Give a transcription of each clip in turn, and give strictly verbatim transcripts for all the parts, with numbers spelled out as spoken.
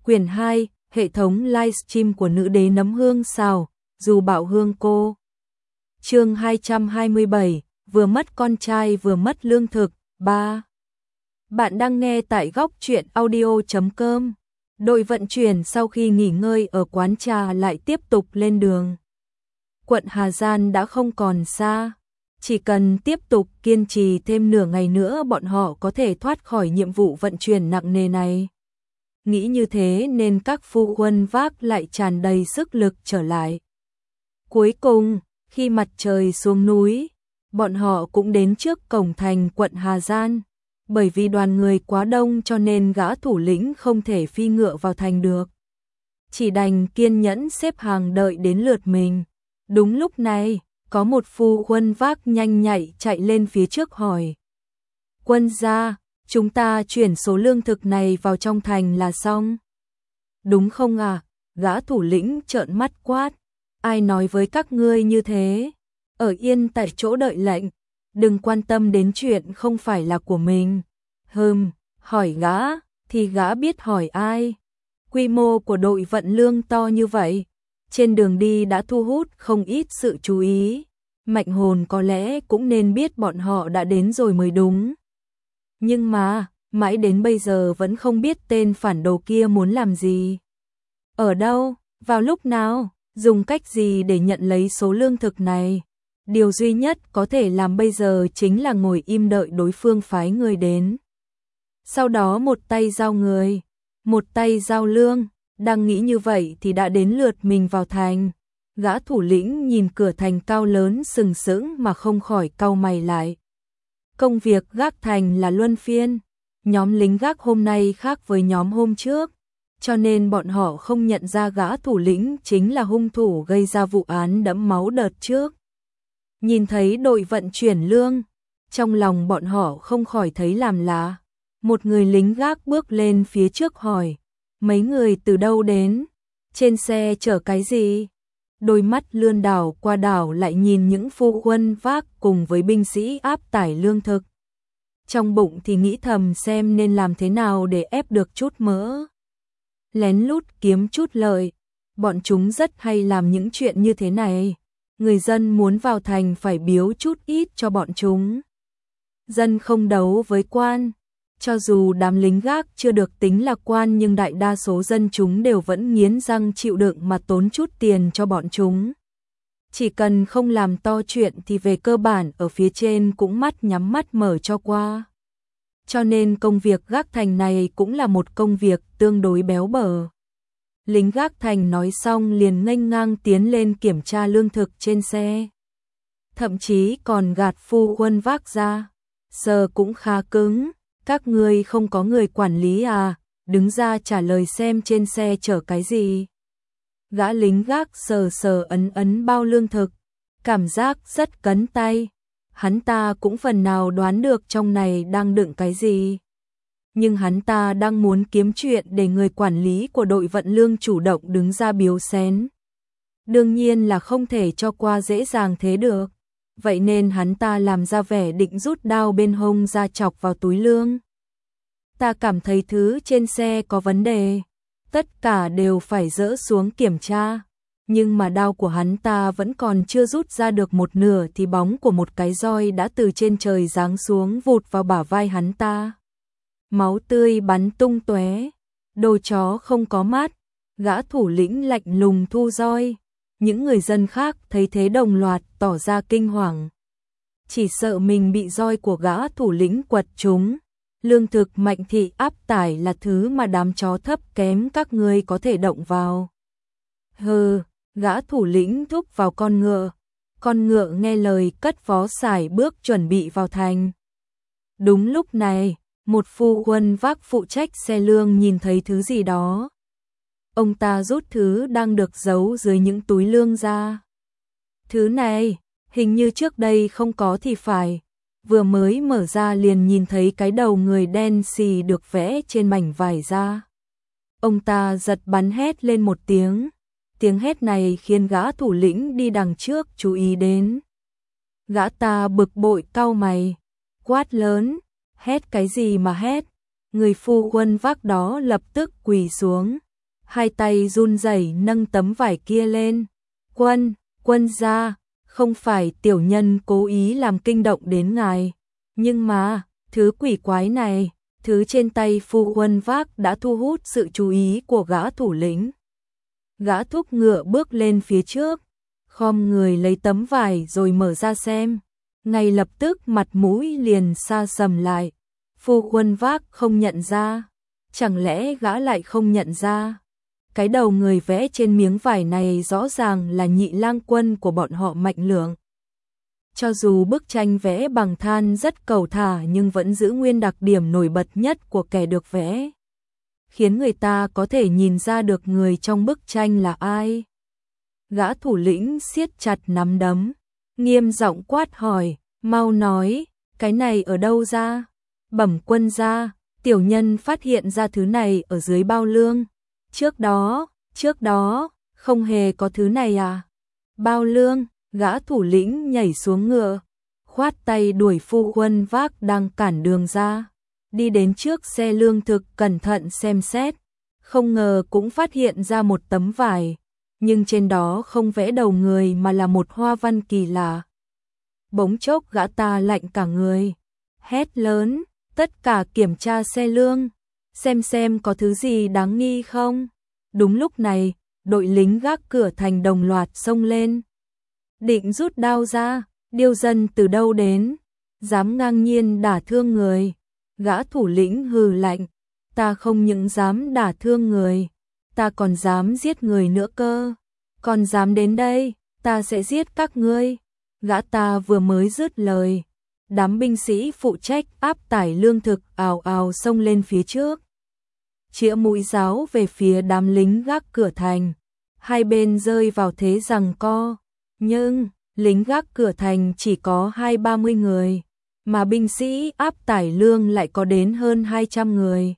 Quyển hai, hệ thống livestream của nữ đế nấm hương xào, dù bạo hương cô. Chương hai trăm hai mươi bảy, vừa mất con trai vừa mất lương thực, ba. Bạn đang nghe tại góc truyện audio chấm com. Đội vận chuyển sau khi nghỉ ngơi ở quán trà lại tiếp tục lên đường. Quận Hà Giang đã không còn xa, chỉ cần tiếp tục kiên trì thêm nửa ngày nữa bọn họ có thể thoát khỏi nhiệm vụ vận chuyển nặng nề này. Nghĩ như thế nên các phu quân vác lại tràn đầy sức lực trở lại. Cuối cùng, khi mặt trời xuống núi, bọn họ cũng đến trước cổng thành quận Hà Giang. Bởi vì đoàn người quá đông cho nên gã thủ lĩnh không thể phi ngựa vào thành được. Chỉ đành kiên nhẫn xếp hàng đợi đến lượt mình. Đúng lúc này, có một phu quân vác nhanh nhạy chạy lên phía trước hỏi. Quân gia, chúng ta chuyển số lương thực này vào trong thành là xong. Đúng không à? Gã thủ lĩnh trợn mắt quát. Ai nói với các ngươi như thế? Ở yên tại chỗ đợi lệnh. Đừng quan tâm đến chuyện không phải là của mình. Hừm, hỏi gã, thì gã biết hỏi ai. Quy mô của đội vận lương to như vậy, trên đường đi đã thu hút không ít sự chú ý. Mạnh hồn có lẽ cũng nên biết bọn họ đã đến rồi mới đúng. Nhưng mà, mãi đến bây giờ vẫn không biết tên phản đồ kia muốn làm gì. Ở đâu, vào lúc nào, dùng cách gì để nhận lấy số lương thực này. Điều duy nhất có thể làm bây giờ chính là ngồi im đợi đối phương phái người đến. Sau đó một tay giao người, một tay giao lương, đang nghĩ như vậy thì đã đến lượt mình vào thành. Gã thủ lĩnh nhìn cửa thành cao lớn sừng sững mà không khỏi cau mày lại. Công việc gác thành là luân phiên, nhóm lính gác hôm nay khác với nhóm hôm trước, cho nên bọn họ không nhận ra gã thủ lĩnh chính là hung thủ gây ra vụ án đẫm máu đợt trước. Nhìn thấy đội vận chuyển lương, trong lòng bọn họ không khỏi thấy làm lạ. Một người lính gác bước lên phía trước hỏi, mấy người từ đâu đến? Trên xe chở cái gì? Đôi mắt lươn đảo qua đảo lại nhìn những phu quân vác cùng với binh sĩ áp tải lương thực. Trong bụng thì nghĩ thầm xem nên làm thế nào để ép được chút mỡ. Lén lút kiếm chút lợi, bọn chúng rất hay làm những chuyện như thế này. Người dân muốn vào thành phải biếu chút ít cho bọn chúng. Dân không đấu với quan. Cho dù đám lính gác chưa được tính là quan nhưng đại đa số dân chúng đều vẫn nghiến răng chịu đựng mà tốn chút tiền cho bọn chúng. Chỉ cần không làm to chuyện thì về cơ bản ở phía trên cũng mắt nhắm mắt mở cho qua. Cho nên công việc gác thành này cũng là một công việc tương đối béo bở. Lính gác thành nói xong liền nghênh ngang tiến lên kiểm tra lương thực trên xe. Thậm chí còn gạt phu quân vác ra. Giờ cũng khá cứng. Các ngươi không có người quản lý à, đứng ra trả lời xem trên xe chở cái gì. Gã lính gác sờ sờ ấn ấn bao lương thực, cảm giác rất cấn tay. Hắn ta cũng phần nào đoán được trong này đang đựng cái gì. Nhưng hắn ta đang muốn kiếm chuyện để người quản lý của đội vận lương chủ động đứng ra biếu xén. Đương nhiên là không thể cho qua dễ dàng thế được. Vậy nên hắn ta làm ra vẻ định rút đao bên hông ra chọc vào túi lương. Ta cảm thấy thứ trên xe có vấn đề. Tất cả đều phải dỡ xuống kiểm tra. Nhưng mà đao của hắn ta vẫn còn chưa rút ra được một nửa thì bóng của một cái roi đã từ trên trời giáng xuống vụt vào bả vai hắn ta. Máu tươi bắn tung tóe. Đồ chó không có mắt. Gã thủ lĩnh lạnh lùng thu roi. Những người dân khác thấy thế đồng loạt tỏ ra kinh hoàng. Chỉ sợ mình bị roi của gã thủ lĩnh quật trúng. Lương thực Mạnh thị áp tải là thứ mà đám chó thấp kém các ngươi có thể động vào. Hừ, gã thủ lĩnh thúc vào con ngựa. Con ngựa nghe lời cất vó sải bước chuẩn bị vào thành. Đúng lúc này, một phu quân vác phụ trách xe lương nhìn thấy thứ gì đó. Ông ta rút thứ đang được giấu dưới những túi lương ra. Thứ này, hình như trước đây không có thì phải. Vừa mới mở ra liền nhìn thấy cái đầu người đen xì được vẽ trên mảnh vải ra. Ông ta giật bắn hét lên một tiếng. Tiếng hét này khiến gã thủ lĩnh đi đằng trước chú ý đến. Gã ta bực bội cau mày, quát lớn, hét cái gì mà hét. Người phu quân vác đó lập tức quỳ xuống, hai tay run rẩy nâng tấm vải kia lên. Quân, quân gia, không phải tiểu nhân cố ý làm kinh động đến ngài. Nhưng mà, thứ quỷ quái này, thứ trên tay phu quân vác đã thu hút sự chú ý của gã thủ lĩnh. Gã thúc ngựa bước lên phía trước, khom người lấy tấm vải rồi mở ra xem. Ngay lập tức mặt mũi liền sa sầm lại. Phu quân vác không nhận ra. Chẳng lẽ gã lại không nhận ra? Cái đầu người vẽ trên miếng vải này rõ ràng là nhị lang quân của bọn họ Mạnh Lượng. Cho dù bức tranh vẽ bằng than rất cầu thả nhưng vẫn giữ nguyên đặc điểm nổi bật nhất của kẻ được vẽ, khiến người ta có thể nhìn ra được người trong bức tranh là ai. Gã thủ lĩnh siết chặt nắm đấm, nghiêm giọng quát hỏi, mau nói, cái này ở đâu ra? Bẩm quân gia, tiểu nhân phát hiện ra thứ này ở dưới bao lương. Trước đó, trước đó, không hề có thứ này à? Bao lương, gã thủ lĩnh nhảy xuống ngựa, khoát tay đuổi phu quân vác đang cản đường ra. Đi đến trước xe lương thực cẩn thận xem xét, không ngờ cũng phát hiện ra một tấm vải, nhưng trên đó không vẽ đầu người mà là một hoa văn kỳ lạ. Bỗng chốc gã ta lạnh cả người, hét lớn, tất cả kiểm tra xe lương, xem xem có thứ gì đáng nghi không. Đúng lúc này, đội lính gác cửa thành đồng loạt xông lên. Định rút đao ra, điêu dân từ đâu đến, dám ngang nhiên đả thương người. Gã thủ lĩnh hừ lạnh, ta không những dám đả thương người, ta còn dám giết người nữa cơ. Còn dám đến đây, ta sẽ giết các ngươi. Gã ta vừa mới dứt lời, đám binh sĩ phụ trách áp tải lương thực ào ào xông lên phía trước, chĩa mũi giáo về phía đám lính gác cửa thành. Hai bên rơi vào thế giằng co, nhưng lính gác cửa thành chỉ có hai ba mươi người, mà binh sĩ áp tải lương lại có đến hơn hai trăm người.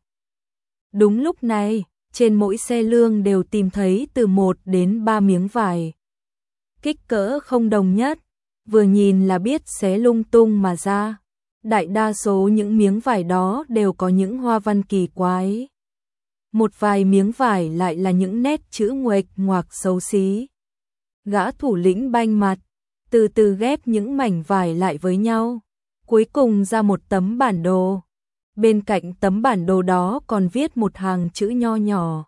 Đúng lúc này, trên mỗi xe lương đều tìm thấy từ một đến ba miếng vải. Kích cỡ không đồng nhất, vừa nhìn là biết xé lung tung mà ra. Đại đa số những miếng vải đó đều có những hoa văn kỳ quái. Một vài miếng vải lại là những nét chữ nguệch ngoạc xấu xí. Gã thủ lĩnh banh mặt, từ từ ghép những mảnh vải lại với nhau, cuối cùng ra một tấm bản đồ. Bên cạnh tấm bản đồ đó còn viết một hàng chữ nho nhỏ.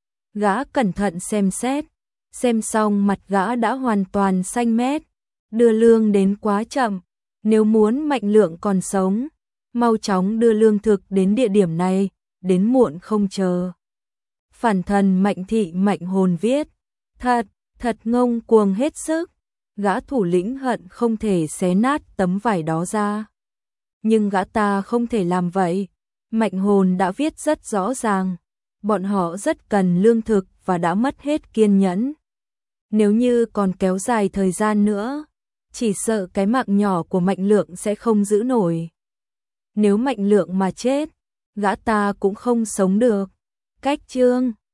Gã cẩn thận xem xét, xem xong mặt gã đã hoàn toàn xanh mét. Đưa lương đến quá chậm, nếu muốn Mạnh Lượng còn sống, mau chóng đưa lương thực đến địa điểm này, đến muộn không chờ. Phản thần Mạnh Thị Mạnh Hồn viết, thật, thật ngông cuồng hết sức. Gã thủ lĩnh hận không thể xé nát tấm vải đó ra. Nhưng gã ta không thể làm vậy. Mạnh Hồn đã viết rất rõ ràng, bọn họ rất cần lương thực và đã mất hết kiên nhẫn. Nếu như còn kéo dài thời gian nữa, chỉ sợ cái mạng nhỏ của Mạnh Lượng sẽ không giữ nổi. Nếu Mạnh Lượng mà chết, gã ta cũng không sống được. Cách chương